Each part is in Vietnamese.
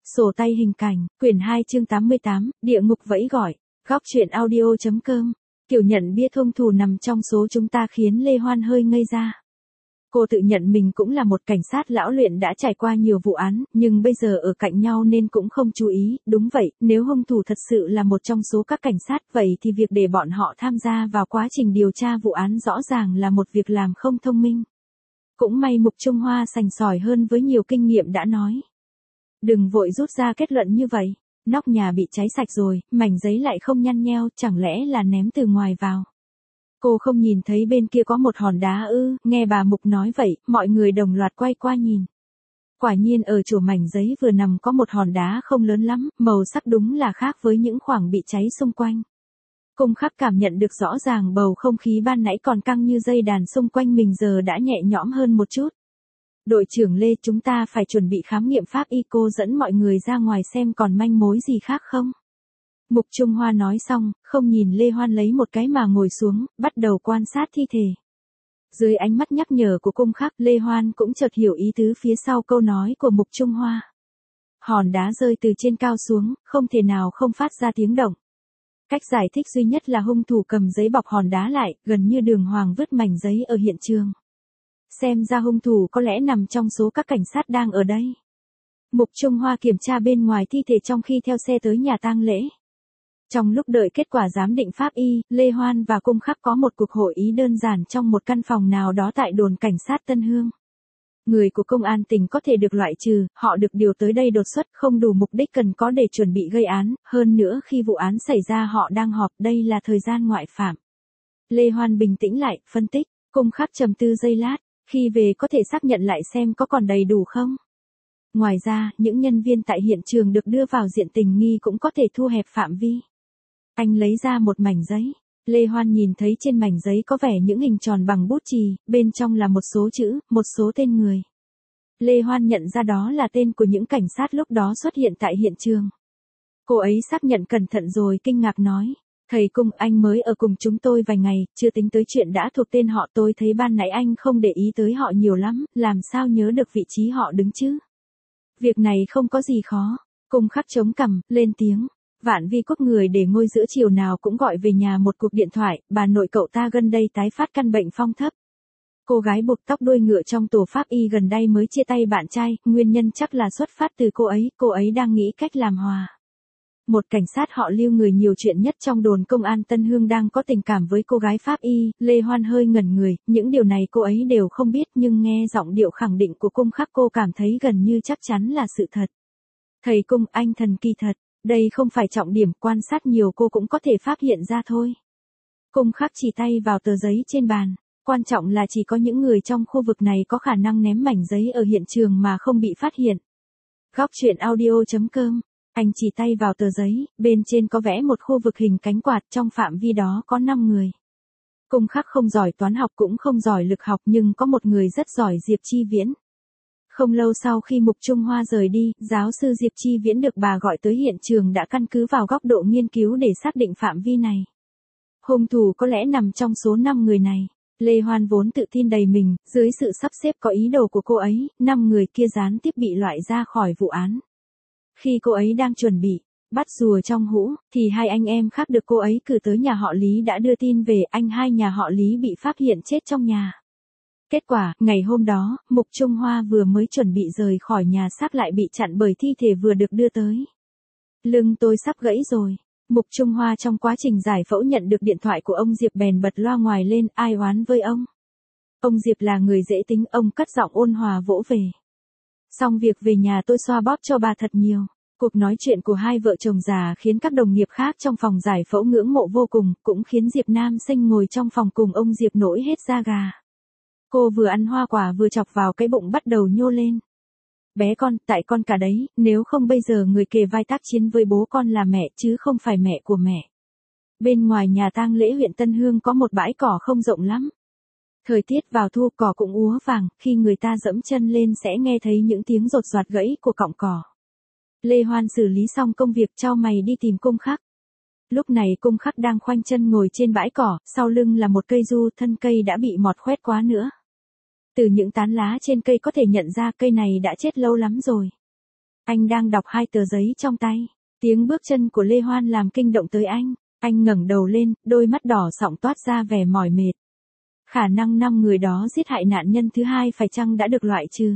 Sổ tay hình cảnh, quyển 2 chương 88, địa ngục vẫy gọi, góc truyện audio.com. Kiểu nhận biết hung thủ nằm trong số chúng ta khiến Lê Hoan hơi ngây ra. Cô tự nhận mình cũng là một cảnh sát lão luyện đã trải qua nhiều vụ án, nhưng bây giờ ở cạnh nhau nên cũng không chú ý. Đúng vậy, nếu hung thủ thật sự là một trong số các cảnh sát vậy thì việc để bọn họ tham gia vào quá trình điều tra vụ án rõ ràng là một việc làm không thông minh. Cũng may Mục Trung Hoa sành sỏi hơn với nhiều kinh nghiệm đã nói. Đừng vội rút ra kết luận như vậy, nóc nhà bị cháy sạch rồi, mảnh giấy lại không nhăn nheo, chẳng lẽ là ném từ ngoài vào. Cô không nhìn thấy bên kia có một hòn đá ư? Nghe bà Mục nói vậy, mọi người đồng loạt quay qua nhìn. Quả nhiên ở chỗ mảnh giấy vừa nằm có một hòn đá không lớn lắm, màu sắc đúng là khác với những khoảng bị cháy xung quanh. Cung Khắc cảm nhận được rõ ràng bầu không khí ban nãy còn căng như dây đàn xung quanh mình giờ đã nhẹ nhõm hơn một chút. Đội trưởng Lê, chúng ta phải chuẩn bị khám nghiệm pháp y, cô dẫn mọi người ra ngoài xem còn manh mối gì khác không. Mục Trung Hoa nói xong, không nhìn Lê Hoan lấy một cái mà ngồi xuống, bắt đầu quan sát thi thể. Dưới ánh mắt nhắc nhở của Cung Khắc, Lê Hoan cũng chợt hiểu ý tứ phía sau câu nói của Mục Trung Hoa. Hòn đá rơi từ trên cao xuống, không thể nào không phát ra tiếng động. Cách giải thích duy nhất là hung thủ cầm giấy bọc hòn đá lại, gần như đường hoàng vứt mảnh giấy ở hiện trường. Xem ra hung thủ có lẽ nằm trong số các cảnh sát đang ở đây. Mục Trung Hoa kiểm tra bên ngoài thi thể trong khi theo xe tới nhà tang lễ. Trong lúc đợi kết quả giám định pháp y, Lê Hoan và Cung Khắc có một cuộc hội ý đơn giản trong một căn phòng nào đó tại đồn cảnh sát Tân Hương. Người của công an tỉnh có thể được loại trừ, họ được điều tới đây đột xuất không đủ mục đích cần có để chuẩn bị gây án, hơn nữa khi vụ án xảy ra họ đang họp, đây là thời gian ngoại phạm. Lê Hoan bình tĩnh lại, phân tích, Cung Khắc trầm tư giây lát, khi về có thể xác nhận lại xem có còn đầy đủ không. Ngoài ra, những nhân viên tại hiện trường được đưa vào diện tình nghi cũng có thể thu hẹp phạm vi. Anh lấy ra một mảnh giấy. Lê Hoan nhìn thấy trên mảnh giấy có vẻ những hình tròn bằng bút chì, bên trong là một số chữ, một số tên người. Lê Hoan nhận ra đó là tên của những cảnh sát lúc đó xuất hiện tại hiện trường. Cô ấy xác nhận cẩn thận rồi kinh ngạc nói. Thầy Cung, anh mới ở cùng chúng tôi vài ngày, chưa tính tới chuyện đã thuộc tên họ, tôi thấy ban nãy anh không để ý tới họ nhiều lắm, làm sao nhớ được vị trí họ đứng chứ? Việc này không có gì khó. Cung Khắc chống cằm, lên tiếng. Vạn Vi Quốc người để ngôi giữa chiều nào cũng gọi về nhà một cuộc điện thoại, bà nội cậu ta gần đây tái phát căn bệnh phong thấp. Cô gái buộc tóc đuôi ngựa trong tổ pháp y gần đây mới chia tay bạn trai, nguyên nhân chắc là xuất phát từ cô ấy đang nghĩ cách làm hòa. Một cảnh sát họ Lưu người nhiều chuyện nhất trong đồn công an Tân Hương đang có tình cảm với cô gái pháp y. Lê Hoan hơi ngẩn người, những điều này cô ấy đều không biết nhưng nghe giọng điệu khẳng định của Cung Khắc cô cảm thấy gần như chắc chắn là sự thật. Thầy Cung, anh thần kỳ thật, đây không phải trọng điểm, quan sát nhiều cô cũng có thể phát hiện ra thôi. Cung Khắc chỉ tay vào tờ giấy trên bàn, quan trọng là chỉ có những người trong khu vực này có khả năng ném mảnh giấy ở hiện trường mà không bị phát hiện. Góc truyện audio.com. Anh chỉ tay vào tờ giấy, bên trên có vẽ một khu vực hình cánh quạt, trong phạm vi đó có 5 người. Cung Khắc không giỏi toán học cũng không giỏi lực học nhưng có một người rất giỏi, Diệp Chi Viễn. Không lâu sau khi Mục Trung Hoa rời đi, giáo sư Diệp Chi Viễn được bà gọi tới hiện trường đã căn cứ vào góc độ nghiên cứu để xác định phạm vi này. Hung thủ có lẽ nằm trong số 5 người này. Lê Hoan vốn tự tin đầy mình, dưới sự sắp xếp có ý đồ của cô ấy, 5 người kia gián tiếp bị loại ra khỏi vụ án. Khi cô ấy đang chuẩn bị bắt rùa trong hũ, thì hai anh em khác được cô ấy cử tới nhà họ Lý đã đưa tin về hai nhà họ Lý bị phát hiện chết trong nhà. Kết quả, ngày hôm đó, Mục Trung Hoa vừa mới chuẩn bị rời khỏi nhà xác lại bị chặn bởi thi thể vừa được đưa tới. Lưng tôi sắp gãy rồi. Mục Trung Hoa trong quá trình giải phẫu nhận được điện thoại của ông Diệp bèn bật loa ngoài lên, ai oán với ông. Ông Diệp là người dễ tính, ông cất giọng ôn hòa vỗ về. Xong việc về nhà tôi xoa bóp cho bà thật nhiều. Cuộc nói chuyện của hai vợ chồng già khiến các đồng nghiệp khác trong phòng giải phẫu ngưỡng mộ vô cùng, cũng khiến Diệp Nam Sinh ngồi trong phòng cùng ông Diệp nổi hết da gà. Cô vừa ăn hoa quả vừa chọc vào cái bụng bắt đầu nhô lên. Bé con, tại con cả đấy, nếu không bây giờ người kề vai tác chiến với bố con là mẹ chứ không phải mẹ của mẹ. Bên ngoài nhà tang lễ huyện Tân Hương có một bãi cỏ không rộng lắm. Thời tiết vào thu cỏ cũng úa vàng, khi người ta dẫm chân lên sẽ nghe thấy những tiếng rột rạt gãy của cọng cỏ. Lê Hoan xử lý xong công việc chau mày đi tìm Cung Khắc. Lúc này Cung Khắc đang khoanh chân ngồi trên bãi cỏ, sau lưng là một cây du, thân cây đã bị mọt khoét quá nữa. Từ những tán lá trên cây có thể nhận ra cây này đã chết lâu lắm rồi. Anh đang đọc hai tờ giấy trong tay. Tiếng bước chân của Lê Hoan làm kinh động tới anh. Anh ngẩng đầu lên, đôi mắt đỏ sọng toát ra vẻ mỏi mệt. Khả năng 5 người đó giết hại nạn nhân thứ hai phải chăng đã được loại trừ?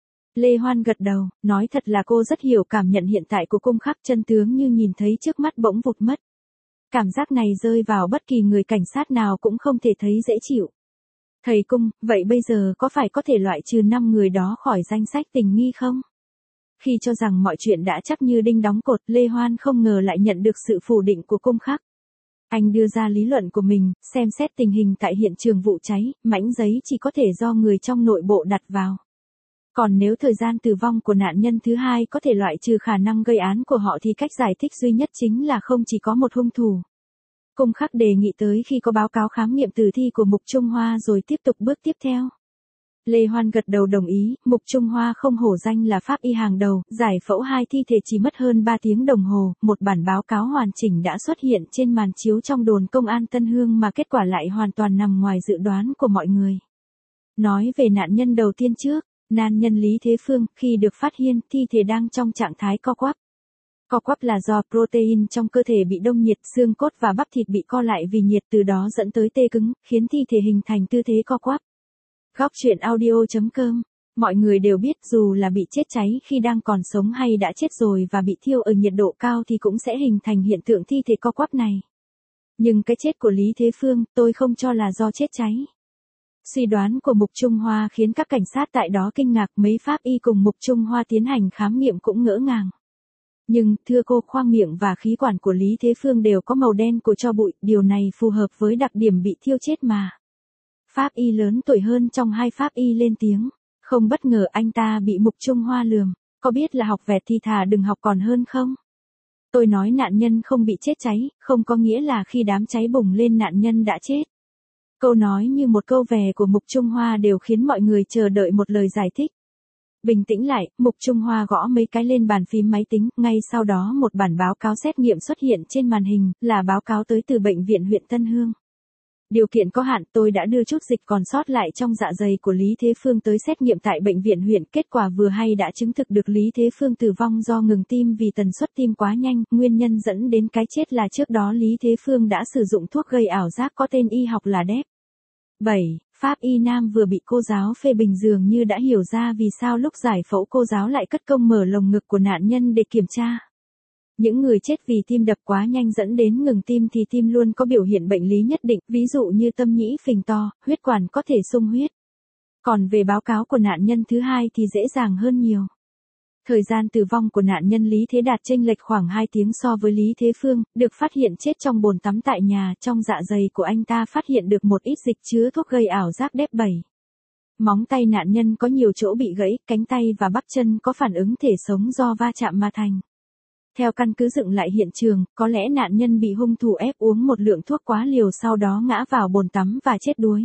Lê Hoan gật đầu, nói thật là cô rất hiểu cảm nhận hiện tại của Cung Khắc, chân tướng như nhìn thấy trước mắt bỗng vụt mất. Cảm giác này rơi vào bất kỳ người cảnh sát nào cũng không thể thấy dễ chịu. Thầy Cung, vậy bây giờ có phải có thể loại trừ 5 người đó khỏi danh sách tình nghi không? Khi cho rằng mọi chuyện đã chắc như đinh đóng cột, Lê Hoan không ngờ lại nhận được sự phủ định của Cung Khắc. Anh đưa ra lý luận của mình, xem xét tình hình tại hiện trường vụ cháy, mảnh giấy chỉ có thể do người trong nội bộ đặt vào. Còn nếu thời gian tử vong của nạn nhân thứ hai có thể loại trừ khả năng gây án của họ thì cách giải thích duy nhất chính là không chỉ có một hung thủ. Cung Khắc đề nghị tới khi có báo cáo khám nghiệm tử thi của Mục Trung Hoa rồi tiếp tục bước tiếp theo. Lê Hoan gật đầu đồng ý, Mục Trung Hoa không hổ danh là pháp y hàng đầu, giải phẫu 2 thi thể chỉ mất hơn 3 tiếng đồng hồ, một bản báo cáo hoàn chỉnh đã xuất hiện trên màn chiếu trong đồn công an Tân Hương mà kết quả lại hoàn toàn nằm ngoài dự đoán của mọi người. Nói về nạn nhân đầu tiên trước, nạn nhân Lý Thế Phương, khi được phát hiện, thi thể đang trong trạng thái co quắp. Co quắp là do protein trong cơ thể bị đông nhiệt, xương cốt và bắp thịt bị co lại vì nhiệt, từ đó dẫn tới tê cứng, khiến thi thể hình thành tư thế co quắp. Góc truyện audio.com. Mọi người đều biết dù là bị chết cháy khi đang còn sống hay đã chết rồi và bị thiêu ở nhiệt độ cao thì cũng sẽ hình thành hiện tượng thi thể co quắp này. Nhưng cái chết của Lý Thế Phương, tôi không cho là do chết cháy. Suy đoán của Mục Trung Hoa khiến các cảnh sát tại đó kinh ngạc, mấy pháp y cùng Mục Trung Hoa tiến hành khám nghiệm cũng ngỡ ngàng. Nhưng, thưa cô, khoang miệng và khí quản của Lý Thế Phương đều có màu đen của tro bụi, điều này phù hợp với đặc điểm bị thiêu chết mà. Pháp y lớn tuổi hơn trong hai pháp y lên tiếng. Không bất ngờ anh ta bị Mục Trung Hoa lườm. Có biết là học vẹt thì thà đừng học còn hơn không? Tôi nói nạn nhân không bị chết cháy, không có nghĩa là khi đám cháy bùng lên nạn nhân đã chết. Câu nói như một câu vè của Mục Trung Hoa đều khiến mọi người chờ đợi một lời giải thích. Bình tĩnh lại, Mục Trung Hoa gõ mấy cái lên bàn phím máy tính, ngay sau đó một bản báo cáo xét nghiệm xuất hiện trên màn hình, là báo cáo tới từ bệnh viện huyện Tân Hương. Điều kiện có hạn, tôi đã đưa chút dịch còn sót lại trong dạ dày của Lý Thế Phương tới xét nghiệm tại bệnh viện huyện, kết quả vừa hay đã chứng thực được Lý Thế Phương tử vong do ngừng tim vì tần suất tim quá nhanh, nguyên nhân dẫn đến cái chết là trước đó Lý Thế Phương đã sử dụng thuốc gây ảo giác có tên y học là DEP. 7. Pháp y nam vừa bị cô giáo phê bình dường như đã hiểu ra vì sao lúc giải phẫu cô giáo lại cất công mở lồng ngực của nạn nhân để kiểm tra. Những người chết vì tim đập quá nhanh dẫn đến ngừng tim thì tim luôn có biểu hiện bệnh lý nhất định, ví dụ như tâm nhĩ phình to, huyết quản có thể xung huyết. Còn về báo cáo của nạn nhân thứ hai thì dễ dàng hơn nhiều. Thời gian tử vong của nạn nhân Lý Thế Đạt chênh lệch khoảng 2 tiếng so với Lý Thế Phương, được phát hiện chết trong bồn tắm tại nhà, trong dạ dày của anh ta phát hiện được một ít dịch chứa thuốc gây ảo giác DEP 7. Móng tay nạn nhân có nhiều chỗ bị gãy, cánh tay và bắp chân có phản ứng thể sống do va chạm mà thành. Theo căn cứ dựng lại hiện trường, có lẽ nạn nhân bị hung thủ ép uống một lượng thuốc quá liều sau đó ngã vào bồn tắm và chết đuối.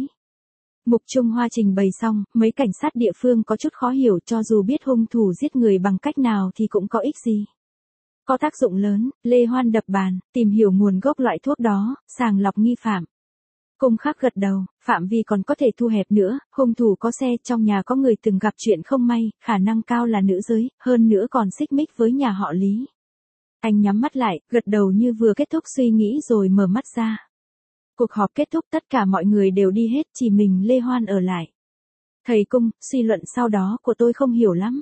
Mục Trung Hoa trình bày xong, mấy cảnh sát địa phương có chút khó hiểu, cho dù biết hung thủ giết người bằng cách nào thì cũng có ích gì. Có tác dụng lớn, Lê Hoan đập bàn, tìm hiểu nguồn gốc loại thuốc đó, sàng lọc nghi phạm. Cung Khắc gật đầu, phạm vi còn có thể thu hẹp nữa, hung thủ có xe, trong nhà có người từng gặp chuyện không may, khả năng cao là nữ giới, hơn nữa còn xích mích với nhà họ Lý. Anh nhắm mắt lại, gật đầu như vừa kết thúc suy nghĩ rồi mở mắt ra. Cuộc họp kết thúc, tất cả mọi người đều đi hết, chỉ mình Lê Hoan ở lại. Thầy Cung, suy luận sau đó của tôi không hiểu lắm.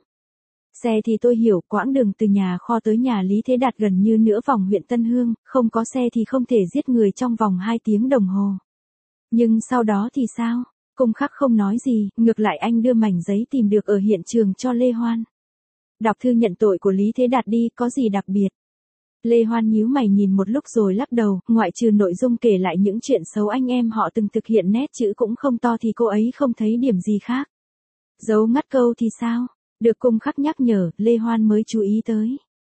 Xe thì tôi hiểu, quãng đường từ nhà kho tới nhà Lý Thế Đạt gần như nửa vòng huyện Tân Hương, không có xe thì không thể giết người trong vòng 2 tiếng đồng hồ. Nhưng sau đó thì sao? Cung Khắc không nói gì, ngược lại anh đưa mảnh giấy tìm được ở hiện trường cho Lê Hoan. Đọc thư nhận tội của Lý Thế Đạt đi, có gì đặc biệt? Lê Hoan nhíu mày nhìn một lúc rồi lắc đầu, ngoại trừ nội dung kể lại những chuyện xấu anh em họ từng thực hiện, nét chữ cũng không to thì cô ấy không thấy điểm gì khác. Dấu ngắt câu thì sao? Được Cung Khắc nhắc nhở, Lê Hoan mới chú ý tới.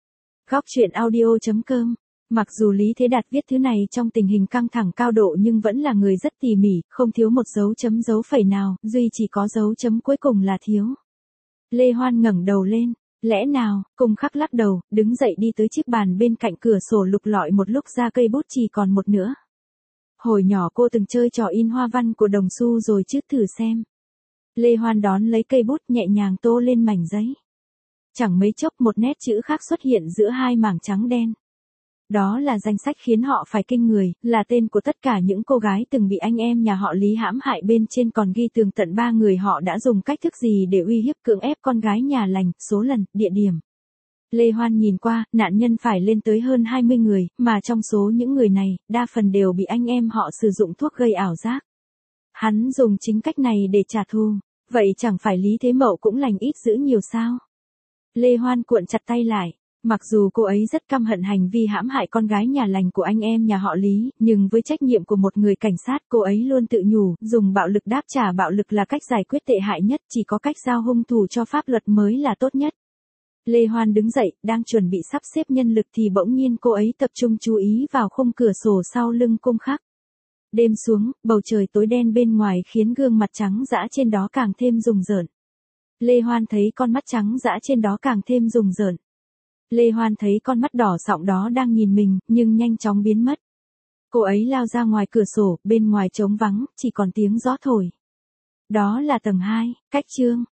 Góc truyện audio.com. Mặc dù Lý Thế Đạt viết thứ này trong tình hình căng thẳng cao độ nhưng vẫn là người rất tỉ mỉ, không thiếu một dấu chấm dấu phẩy nào, duy chỉ có dấu chấm cuối cùng là thiếu. Lê Hoan ngẩng đầu lên. Lẽ nào? Cung Khắc lắc đầu, đứng dậy đi tới chiếc bàn bên cạnh cửa sổ lục lọi một lúc ra cây bút chỉ còn một nữa. Hồi nhỏ cô từng chơi trò in hoa văn của đồng xu rồi chứ, thử xem. Lê Hoan đón lấy cây bút nhẹ nhàng tô lên mảnh giấy. Chẳng mấy chốc một nét chữ khác xuất hiện giữa hai mảng trắng đen. Đó là danh sách khiến họ phải kinh người, là tên của tất cả những cô gái từng bị anh em nhà họ Lý hãm hại, bên trên còn ghi tường tận 3 người họ đã dùng cách thức gì để uy hiếp cưỡng ép con gái nhà lành, số lần, địa điểm. Lê Hoan nhìn qua, nạn nhân phải lên tới hơn 20 người, mà trong số những người này, đa phần đều bị anh em họ sử dụng thuốc gây ảo giác. Hắn dùng chính cách này để trả thù, vậy chẳng phải Lý Thế Mậu cũng lành ít dữ nhiều sao? Lê Hoan cuộn chặt tay lại. Mặc dù cô ấy rất căm hận hành vi hãm hại con gái nhà lành của anh em nhà họ Lý, nhưng với trách nhiệm của một người cảnh sát, cô ấy luôn tự nhủ, dùng bạo lực đáp trả bạo lực là cách giải quyết tệ hại nhất, chỉ có cách giao hung thủ cho pháp luật mới là tốt nhất. Lê Hoan đứng dậy, đang chuẩn bị sắp xếp nhân lực thì bỗng nhiên cô ấy tập trung chú ý vào khung cửa sổ sau lưng cung khắc. Đêm xuống, bầu trời tối đen bên ngoài khiến gương mặt trắng dã trên đó càng thêm rùng rợn. Lê Hoan thấy con mắt trắng dã trên đó càng thêm rùng rợn. Lê Hoan thấy con mắt đỏ sọng đó đang nhìn mình, nhưng nhanh chóng biến mất. Cô ấy lao ra ngoài cửa sổ, bên ngoài trống vắng, chỉ còn tiếng gió thổi. Đó là tầng 2, cách chương.